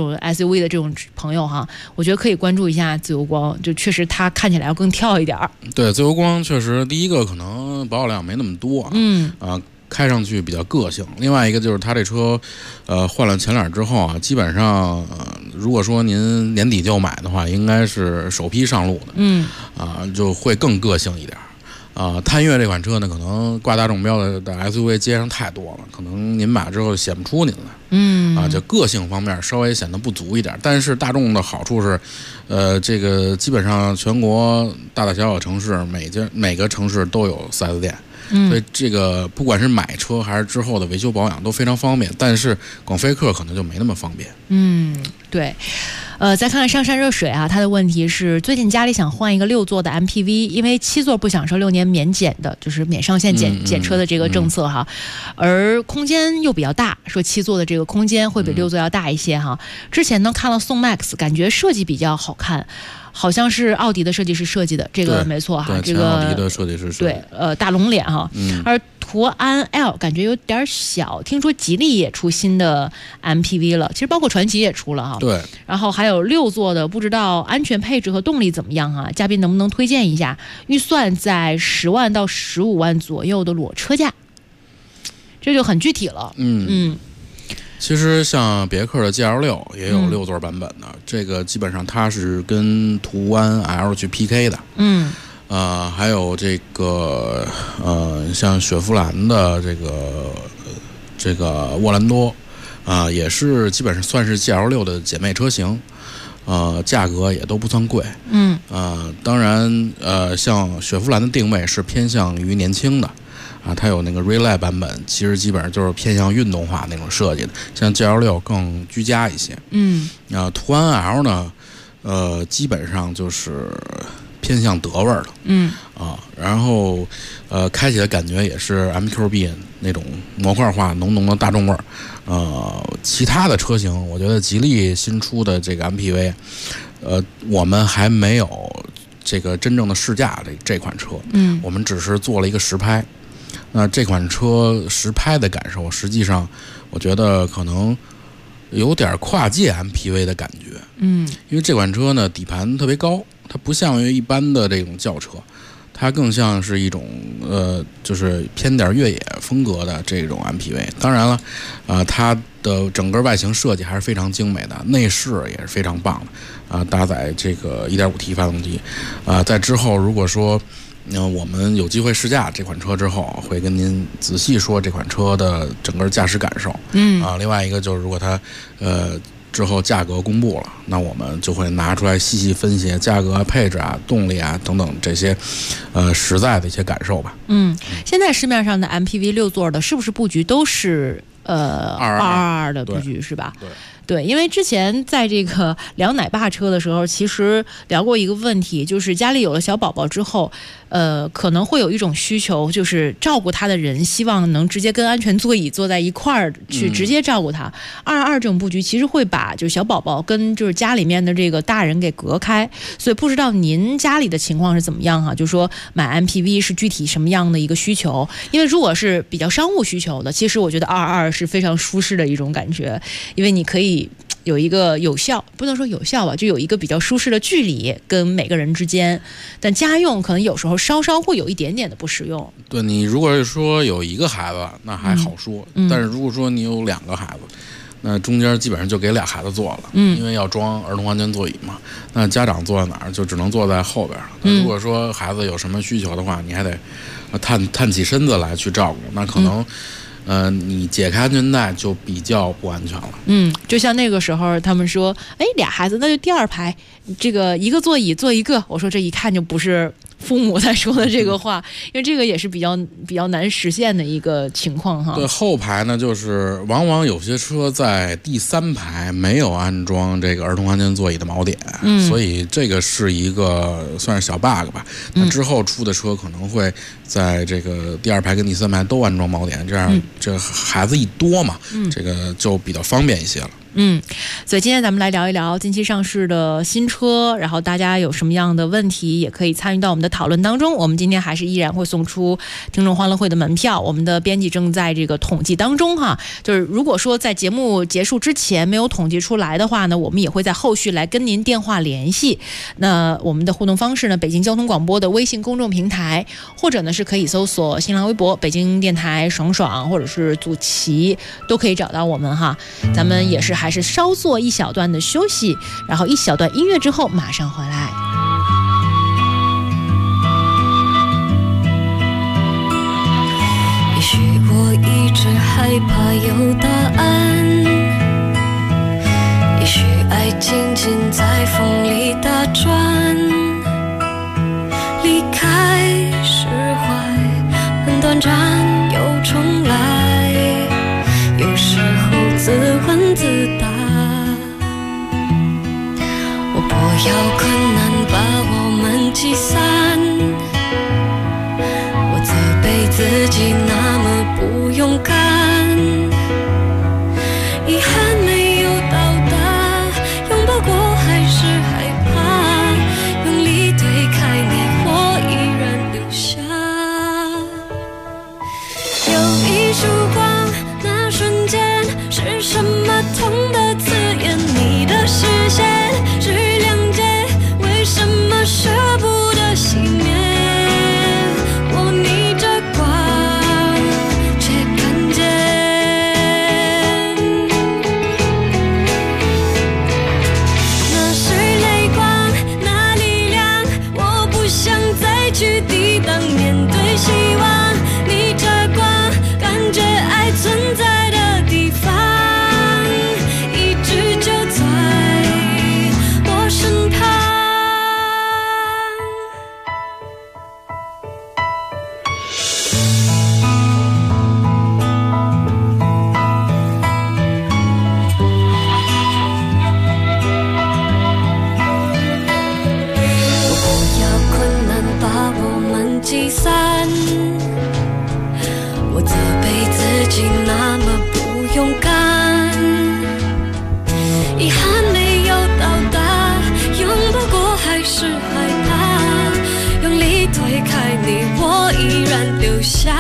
SUV 的这种朋友哈，我觉得可以关注一下自由光，就确实它看起来要更跳一点。 对，自由光确实第一个可能保有量没那么多，开上去比较个性。另外一个就是它这车，换了前脸之后啊，基本上，如果说您年底就买的话，应该是首批上路的，就会更个性一点。探岳这款车呢，可能挂大众标的 SUV 街上太多了，可能您买之后显不出您来，就个性方面稍微显得不足一点。但是大众的好处是，这个基本上全国大大小小城市每个城市都有 4S 店。所以这个不管是买车还是之后的维修保养都非常方便，但是广飞客可能就没那么方便。 对。再看看上山热水啊，他的问题是最近家里想换一个6座的 MPV， 因为7座不享受6年免检的，就是免上线检车的这个政策哈，而空间又比较大，说7座的这个空间会比6座要大一些哈。之前呢看了宋 MAX， 感觉设计比较好看。好像是奥迪的设计师设计的，这个没错哈，这个奥迪的设计师设计对，大龙脸哈，而途安 L 感觉有点小，听说吉利也出新的 MPV 了，其实包括传祺也出了哈， 对， 然后还有6座的，不知道安全配置和动力怎么样哈，嘉宾能不能推荐一下？预算在10万到15万左右的裸车价，这就很具体了， 其实像别克的 GL6 也有6座版本的，这个基本上它是跟途安 L 去 PK 的。还有这个像雪佛兰的这个沃兰多也是基本上算是 GL6 的姐妹车型，价格也都不算贵。当然像雪佛兰的定位是偏向于年轻的。它有那个 Relay 版本，其实基本上就是偏向运动化那种设计的，像 GL6 更居家一些。途安 L 呢，基本上就是偏向德味儿的。然后开起来感觉也是 MQB 那种模块化浓浓的大众味儿。其他的车型，我觉得吉利新出的这个 MPV，我们还没有这个真正的试驾这款车。我们只是做了一个实拍。那这款车实拍的感受，实际上我觉得可能有点跨界 MPV 的感觉。因为这款车呢底盘特别高，它不像于一般的这种轿车，它更像是一种就是偏点越野风格的这种 MPV。当然了，它的整个外形设计还是非常精美的，内饰也是非常棒的。搭载这个 1.5T 发动机。在之后如果说我们有机会试驾这款车之后，会跟您仔细说这款车的整个驾驶感受。另外一个就是如果它之后价格公布了，那我们就会拿出来细细分析价格、配置啊、动力啊等等这些实在的一些感受吧。 现在市面上的 MPV 6座的是不是布局都是222的布局是吧？ 对，因为之前在这个聊奶爸车的时候，其实聊过一个问题，就是家里有了小宝宝之后，可能会有一种需求，就是照顾他的人希望能直接跟安全座椅坐在一块儿去直接照顾他。222这种布局其实会把就是小宝宝跟就是家里面的这个大人给隔开，所以不知道您家里的情况是怎么样哈？就是说买 MPV 是具体什么样的一个需求？因为如果是比较商务需求的，其实我觉得222是非常舒适的一种感觉，因为你可以有一个有效，不能说有效吧，就有一个比较舒适的距离跟每个人之间。但家用可能有时候稍稍会有一点点的不实用。 对，你如果是说有一个孩子，那还好说，但是如果说你有2个孩子，那中间基本上就给俩孩子坐了，因为要装儿童安全座椅嘛。那家长坐在哪儿，就只能坐在后边。那如果说孩子有什么需求的话，你还得探起身子来去照顾，那可能。你解开安全带就比较不安全了。 就像那个时候他们说，俩孩子那就第2排，这个一个座椅坐一个。我说这一看就不是父母在说的这个话，因为这个也是比较难实现的一个情况哈。 对，后排呢，就是往往有些车在第3排没有安装这个儿童安全座椅的锚点，所以这个是一个算是小 bug 吧。那之后出的车可能会在这个第2排跟第3排都安装锚点，这样这孩子一多嘛，这个就比较方便一些了。 所以今天咱们来聊一聊近期上市的新车，然后大家有什么样的问题也可以参与到我们的讨论当中。我们今天还是依然会送出听众欢乐会的门票，我们的编辑正在这个统计当中哈。就是如果说在节目结束之前没有统计出来的话呢，我们也会在后续来跟您电话联系。那我们的互动方式呢，北京交通广播的微信公众平台，或者呢是可以搜索新浪微博北京电台爽爽或者是祖奇，都可以找到我们哈。咱们也是还是稍作一小段的休息，然后一小段音乐之后马上回来。 也许我一直害怕有答案，也许爱静静在风里打转，离开释怀很短暂又重来，有时候自问自答，我不要困难把我们击散，我责备自己那么不勇敢，遗憾没有到达，拥抱过还是害怕，用力推开你我依然留下，有一束光，那瞬间是什么痛的字眼，你的视线是谅解，为什么舍不得熄灭，我逆着光却看见，那是泪光，那力量，我不想再去抵挡，面对希望，逆着光，感觉爱存在的地方，一直就在我身旁。我不要困难把我们击散，我责备自己那么不勇敢，遗憾没有到达，拥抱过还是害怕，用力推开你我依然留下，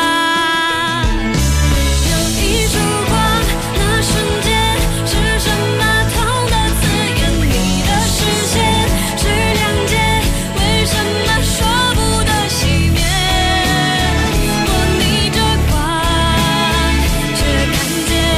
有一束光，那瞬间是什么痛的字眼，你的视线是谅解，为什么说不得熄灭，我逆着光却看见，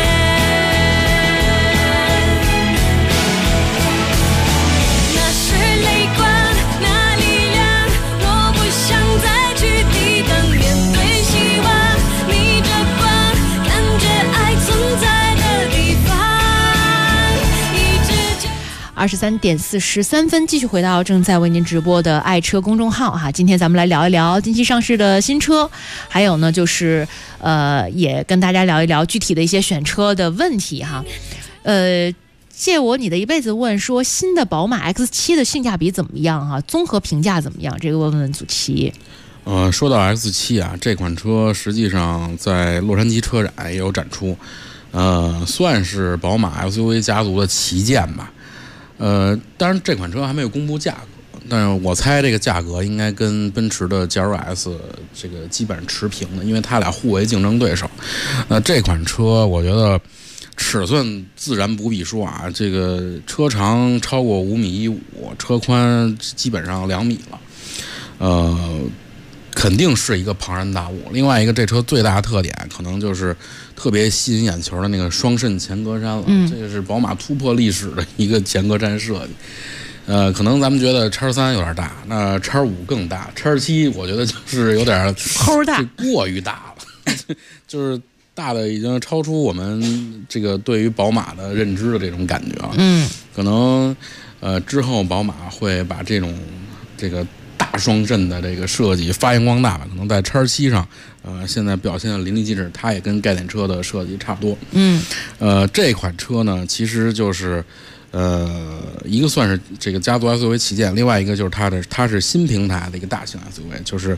那是泪光，那力量，我不想再去抵挡，面对希望，逆着光，感觉爱存在的地方，一直就 23:43，继续回到正在为您直播的爱车公众号哈。今天咱们来聊一聊近期上市的新车，还有呢就是也跟大家聊一聊具体的一些选车的问题哈。 借我你的一辈子问说，新的宝马 X7 的性价比怎么样哈？综合评价怎么样？这个问祖奇。 说到 X7 啊，这款车实际上在洛杉矶车展也有展出，算是宝马 SUV 家族的旗舰吧。当然这款车还没有公布价格，但是我猜这个价格应该跟奔驰的 GLS 这个基本上持平的，因为它俩互为竞争对手。这款车我觉得尺寸自然不必说啊，这个车长超过5.15米，车宽基本上2米了，肯定是一个庞然大物。另外一个，这车最大的特点可能就是特别吸引眼球的那个双肾前格栅了，这个是宝马突破历史的一个前格栅设计。可能咱们觉得X3有点大，那X5更大，X7我觉得就是有点齁大， 过于大了，就是大的已经超出我们这个对于宝马的认知的这种感觉了。可能之后宝马会把这个大双肾的这个设计发扬光大吧，可能在X7上，现在表现的淋漓尽致，它也跟概念车的设计差不多。这款车呢，其实就是一个算是这个家族 SUV 旗舰，另外一个就是它是新平台的一个大型 SUV， 就是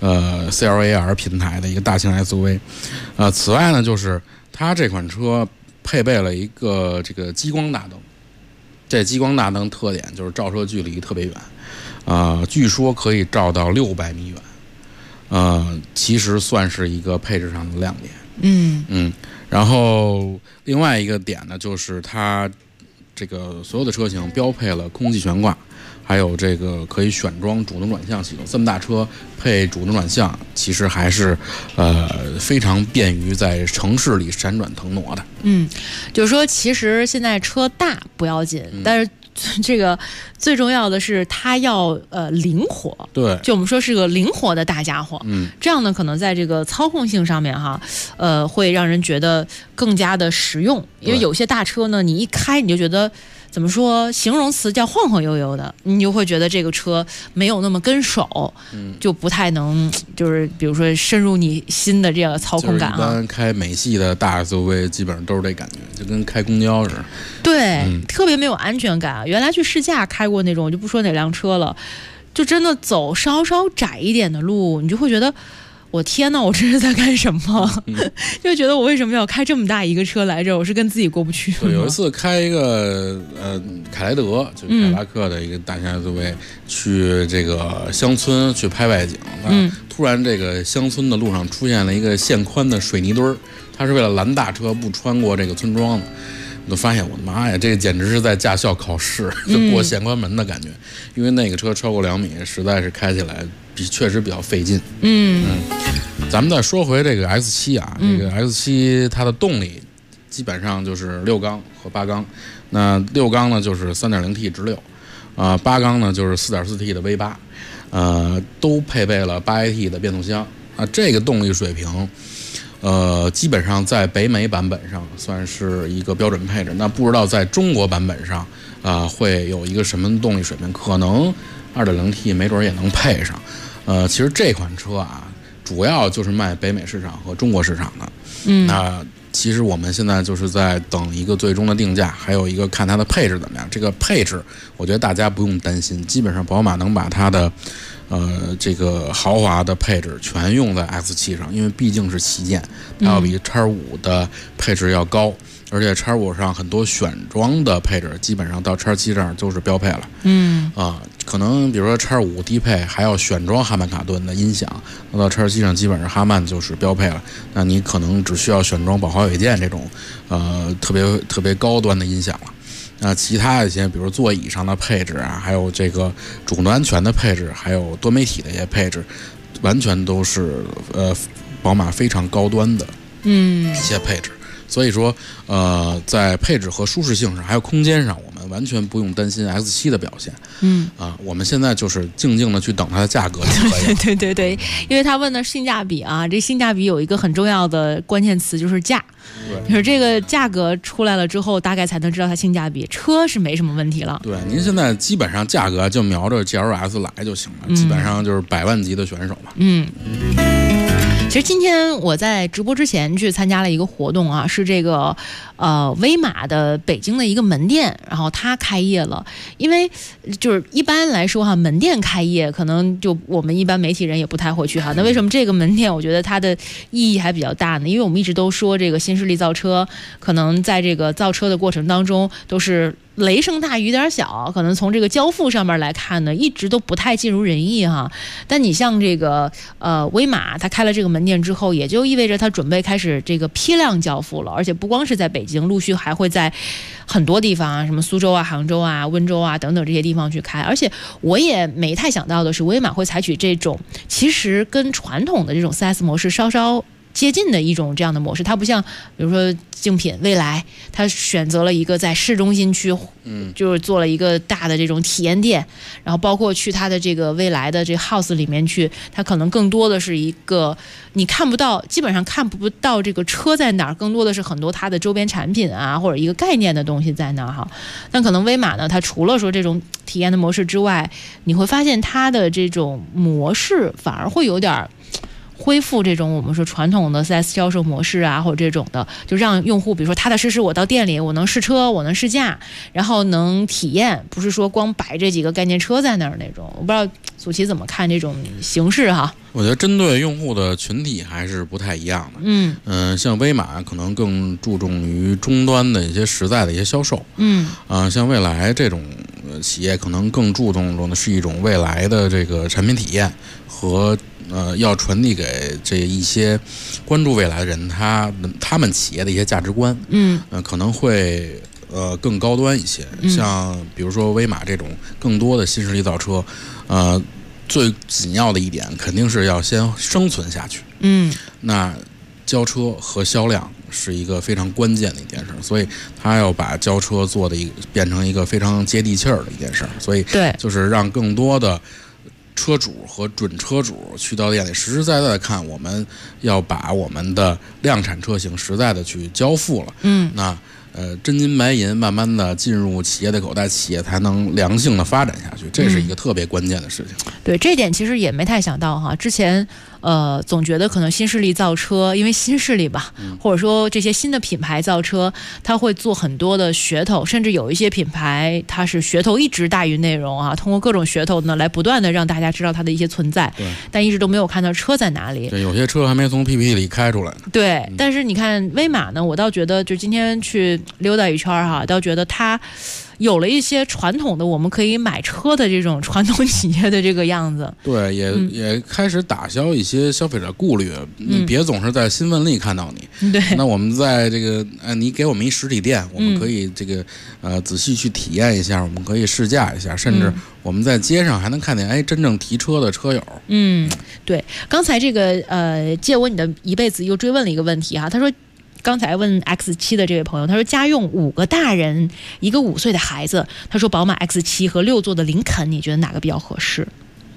CLAR 平台的一个大型 SUV。此外呢，就是它这款车配备了一个这个激光大灯，这激光大灯特点就是照射距离特别远。据说可以照到600米远，其实算是一个配置上的亮点。然后另外一个点呢，就是它这个所有的车型标配了空气悬挂，还有这个可以选装主动转向系统。这么大车配主动转向，其实还是非常便于在城市里闪转腾挪的。 就是说其实现在车大不要紧，但是这个最重要的是它要灵活， 对， 就我们说是个灵活的大家伙，这样呢可能在这个操控性上面哈，会让人觉得更加的实用。因为有些大车呢，你一开你就觉得怎么说，形容词叫晃晃悠悠的，你就会觉得这个车没有那么跟手，就不太能就是比如说深入你心的这个操控感啊。 一般开美系的大 SUV 基本上都是这感觉，就跟开公交似的。 对，特别没有安全感。原来去试驾开过那种，我就不说哪辆车了，就真的走稍稍窄一点的路，你就会觉得我天哪，我这是在干什么？就觉得我为什么要开这么大一个车来着？我是跟自己过不去吗？ 对，有一次开一个凯莱德，就凯拉克的一个大型 SUV，去这个乡村去拍外景，突然这个乡村的路上出现了一个线宽的水泥墩儿，它是为了拦大车不穿过这个村庄的。我就发现我的妈呀，这个简直是在驾校考试，就过县关门的感觉。因为那个车超过2米，实在是开起来确实比较费劲。咱们再说回这个 X7 啊，这个 X7 它的动力基本上就是6缸和8缸。那6缸呢就是 3.0T 直六，8缸呢就是 4.4T 的 V8，都配备了 8AT 的变速箱。这个动力水平基本上在北美版本上算是一个标准配置。那不知道在中国版本上会有一个什么动力水平，可能 2.0T 没准也能配上。其实这款车啊，主要就是卖北美市场和中国市场的。那其实我们现在就是在等一个最终的定价，还有一个看它的配置怎么样。这个配置我觉得大家不用担心，基本上宝马能把它的这个豪华的配置全用在 X7 上，因为毕竟是旗舰，它要比 X5 的配置要高，而且 X5 上很多选装的配置基本上到 X7 上就是标配了。可能比如说 X5 低配还要选装哈曼卡顿的音响，那到 X7 上基本上哈曼就是标配了，那你可能只需要选装宝华韦健这种特别高端的音响了。那其他一些比如座椅上的配置啊，还有这个主动安全的配置，还有多媒体的一些配置，完全都是宝马非常高端的一些配置。所以说在配置和舒适性上还有空间上，我们完全不用担心 X7 的表现。我们现在就是静静的去等它的价格就可以了。 对，因为他问的性价比啊，这性价比有一个很重要的关键词就是价，就是这个价格出来了之后，大概才能知道它性价比。车是没什么问题了。 对，您现在基本上价格就瞄着 GLS 来就行了，基本上就是100万级的选手嘛。 其实今天我在直播之前去参加了一个活动啊，是这个威马的北京的一个门店，然后它开业了。因为就是一般来说哈，门店开业可能就我们一般媒体人也不太会去哈。那为什么这个门店我觉得它的意义还比较大呢？因为我们一直都说这个新势力造车，可能在这个造车的过程当中都是雷声大雨点小，可能从这个交付上面来看呢，一直都不太尽如人意哈。但你像这个威马，它开了这个门店之后，也就意味着它准备开始这个批量交付了，而且不光是在北京，陆续还会在很多地方啊，什么苏州啊、杭州啊、温州啊等等这些地方去开。而且我也没太想到的是，威马会采取这种其实跟传统的这种 4S 模式稍稍接近的一种这样的模式。它不像比如说竞品蔚来，它选择了一个在市中心区，就是做了一个大的这种体验店，然后包括去它的这个蔚来的这 house 里面去，它可能更多的是一个你看不到，基本上看不到这个车在哪儿，更多的是很多它的周边产品啊，或者一个概念的东西在那儿哈。但可能威马呢，它除了说这种体验的模式之外，你会发现它的这种模式反而会有点恢复这种我们说传统的 4S 销售模式啊，或者这种的，就让用户比如说踏踏实实我到店里，我能试车，我能试驾，然后能体验，不是说光摆这几个概念车在那儿那种。我不知道祖奇怎么看这种形式哈？ 我觉得针对用户的群体还是不太一样的。像威马可能更注重于终端的一些实在的一些销售。像蔚来这种企业可能更注重的是一种未来的这个产品体验和要传递给这一些关注未来的人，他们企业的一些价值观，可能会更高端一些。像比如说威马这种更多的新势力造车，最紧要的一点肯定是要先生存下去。那交车和销量是一个非常关键的一件事，所以他要把交车做的变成一个非常接地气儿的一件事，所以就是让更多的车主和准车主去到店里实实在在的看，我们要把我们的量产车型实在的去交付了。那真金白银慢慢的进入企业的口袋，企业才能良性的发展下去，这是一个特别关键的事情。 对，这点其实也没太想到哈。之前总觉得可能新势力造车，因为新势力吧，或者说这些新的品牌造车，它会做很多的噱头，甚至有一些品牌它是噱头一直大于内容啊，通过各种噱头呢来不断的让大家知道它的一些存在，但一直都没有看到车在哪里。 对，有些车还没从 PPT 里开出来呢。 对，但是你看威马呢，我倒觉得就今天去溜达一圈哈，倒觉得它有了一些传统的我们可以买车的这种传统企业的这个样子。 对，也开始打消一些消费者顾虑，你别总是在新闻里看到你。 对， 那我们在这个你给我们一实体店，我们可以这个仔细去体验一下，我们可以试驾一下，甚至我们在街上还能看见真正提车的车友。 对，刚才这个借我你的一辈子又追问了一个问题哈，他说刚才问 X7 的这位朋友，他说家用5个大人一个5岁的孩子，他说宝马 X7 和6座的林肯，你觉得哪个比较合适？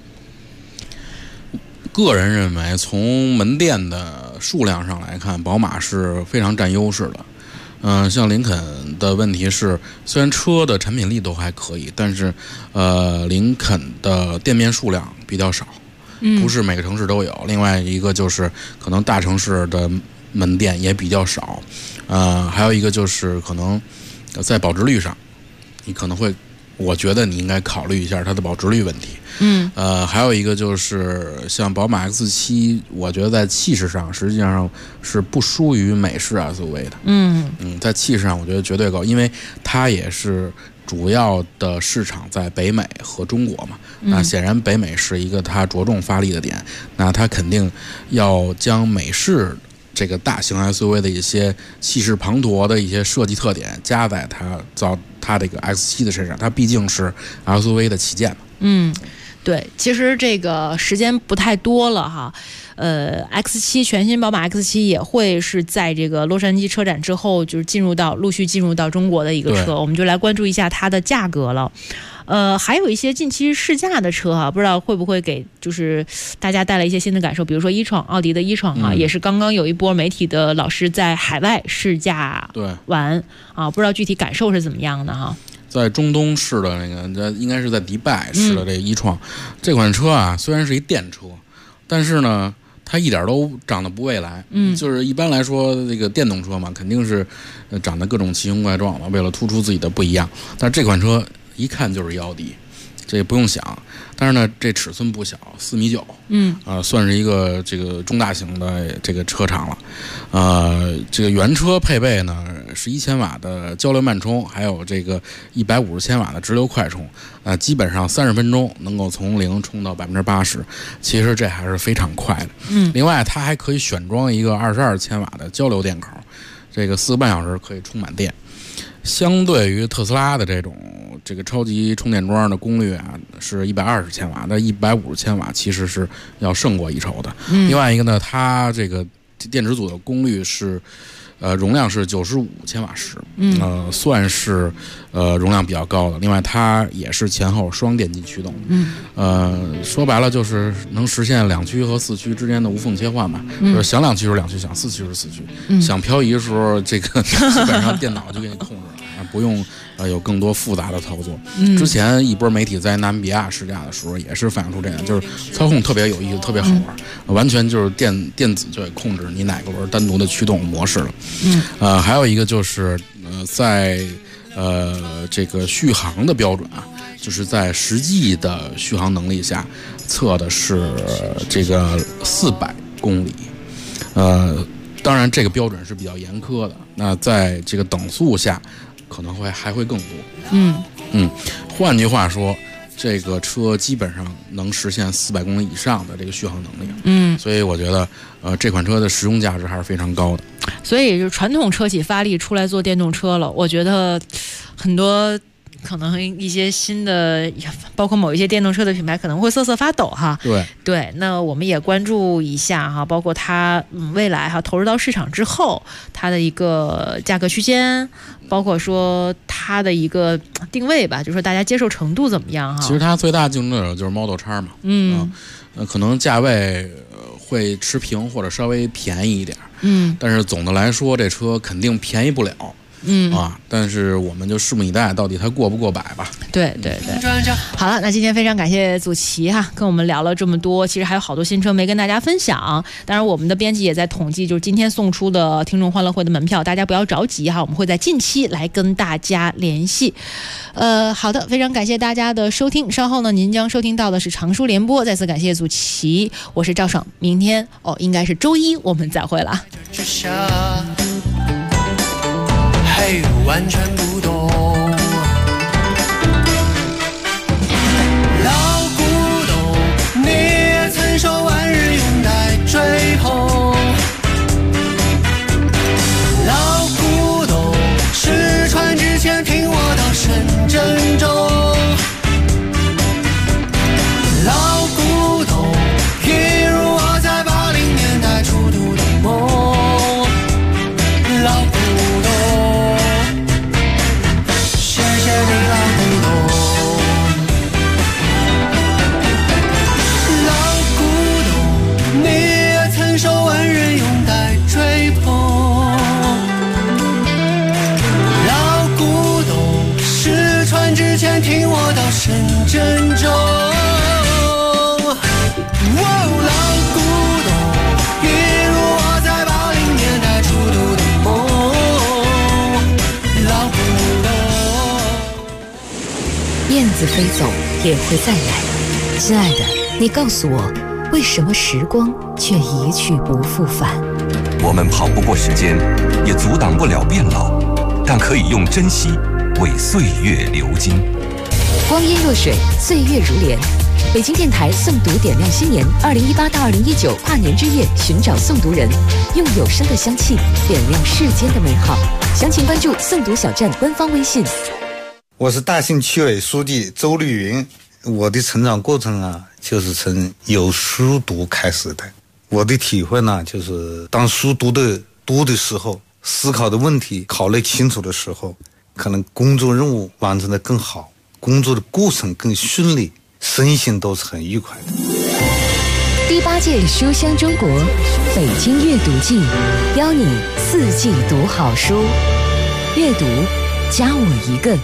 个人认为从门店的数量上来看，宝马是非常占优势的。像林肯的问题是，虽然车的产品力都还可以，但是林肯的店面数量比较少，不是每个城市都有。另外一个就是可能大城市的门店也比较少，还有一个就是可能在保值率上，你可能会，我觉得你应该考虑一下它的保值率问题。还有一个就是像宝马 X7， 我觉得在气势上实际上是不输于美式 SUV 的。在气势上我觉得绝对够，因为它也是主要的市场在北美和中国嘛。那显然北美是一个它着重发力的点，那它肯定要将美式这个大型 SUV 的一些气势磅礴的一些设计特点加在它这个 X7 的身上，它毕竟是 SUV 的旗舰嘛。 对，其实这个时间不太多了哈。X7 全新宝马 X7 也会是在这个洛杉矶车展之后，就是陆续进入到中国的一个车，我们就来关注一下它的价格了。还有一些近期试驾的车哈，不知道会不会给就是大家带来一些新的感受，比如说奥迪的e闯啊，也是刚刚有一波媒体的老师在海外试驾完啊，不知道具体感受是怎么样的哈。 在中东试的那个，应该是在迪拜试的这个e闯，这款车啊，虽然是一电车，但是呢， 它一点都长得不未来。就是一般来说，这个电动车嘛，肯定是长得各种奇形怪状的，为了突出自己的不一样。但是这款车一看就是腰低，这也不用想。但是呢，这尺寸不小，4.9米，算是一个这个中大型的这个车厂了。这个原车配备呢是1000瓦的交流慢充，还有这个150千瓦的直流快充，基本上30分钟能够从0充到80%，其实这还是非常快的。另外它还可以选装一个22千瓦的交流电口，这个4个半小时可以充满电。相对于特斯拉的这个超级充电桩的功率啊是120千瓦，那150千瓦其实是要胜过一筹的。另外一个呢，它这个电池组的功率是容量是95千瓦时，算是容量比较高的。另外它也是前后双电机驱动，说白了就是能实现2驱和4驱之间的无缝切换嘛，就是想2驱是2驱，想4驱是4驱，想漂移的时候这个基本上电脑就给你控制了，不用有更多复杂的操作。之前一波媒体在纳米比亚试驾的时候也是反映出这样，就是操控特别有意思，特别好玩，完全就是电子就给控制你哪个轮单独的驱动模式了。还有一个就是在这个续航的标准啊，就是在实际的续航能力下测的是这个400公里。当然这个标准是比较严苛的，那在这个等速下可能还会更多。换句话说，这个车基本上能实现400公里以上的这个续航能力。所以我觉得这款车的实用价值还是非常高的。 所以就传统车企发力出来做电动车了，我觉得很多可能一些新的，包括某一些电动车的品牌可能会瑟瑟发抖哈。对，那我们也关注一下哈，包括它未来哈投入到市场之后，它的一个价格区间，包括说它的一个定位吧，就是说大家接受程度怎么样哈。 其实它最大竞争者就是 Model X 嘛，可能价位会持平或者稍微便宜一点，但是总的来说这车肯定便宜不了。但是我们就拭目以待，到底它过不过百吧。对。 好了，那今天非常感谢祖奇哈，跟我们聊了这么多，其实还有好多新车没跟大家分享。当然，我们的编辑也在统计，就是今天送出的听众欢乐会的门票，大家不要着急哈，我们会在近期来跟大家联系。好的，非常感谢大家的收听，稍后呢，您将收听到的是常书联播。再次感谢祖奇，我是赵爽，明天应该是周一，我们再会了。 完全不懂，老古董，你也曾受万人拥戴追捧。老古董，失传之前听我道声珍重。老古董，一如我在80年代初读的梦。老古董。听我道声珍重，老古董，一如我在80年代初读的梦。老古董， 燕子飞走也会再来。亲爱的，你告诉我，为什么时光却一去不复返？ 我们跑不过时间，也阻挡不了变老，但可以用珍惜为岁月流金。 光阴若水，岁月如年。北京电台诵读点亮新年，2018到2019跨年之夜，寻找诵读人，用有声的香气点亮世间的美好。详情关注诵读小站官方微信。 我是大兴区委书记周绿云。我的成长过程啊，就是从有书读开始的。我的体会呢，就是当书读的时候，思考的问题考虑清楚的时候，可能工作任务完成的更好，工作的过程更顺利，身心都是很愉快的。 第8届书香中国北京阅读季，邀你4季读好书，阅读加我一个。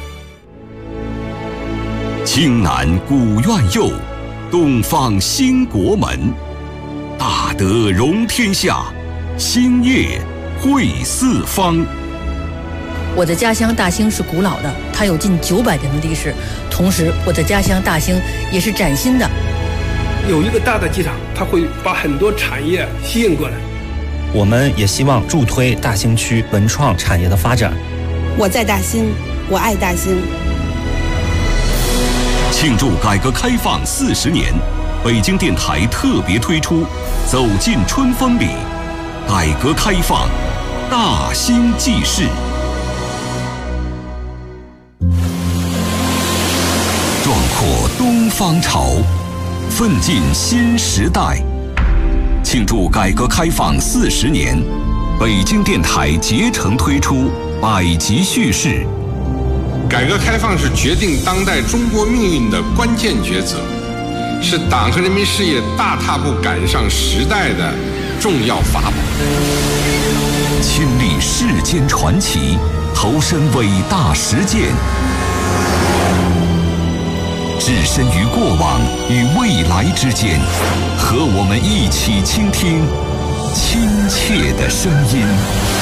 青南古院右，东方兴国门，大德容天下，兴业惠四方。 我的家乡大兴是古老的，它有近900年的历史。同时，我的家乡大兴也是崭新的。 有一个大的机场，它会把很多产业吸引过来。 我们也希望助推大兴区文创产业的发展。 我在大兴，我爱大兴。 庆祝改革开放40年，北京电台特别推出《走进春风里》，改革开放大兴纪事。壮阔东方潮，奋进新时代。庆祝改革开放40年，北京电台竭诚推出100集叙事。 改革开放是决定当代中国命运的关键抉择，是党和人民事业大踏步赶上时代的重要法宝。 亲历世间传奇，投身伟大实践，置身于过往与未来之间，和我们一起倾听亲切的声音。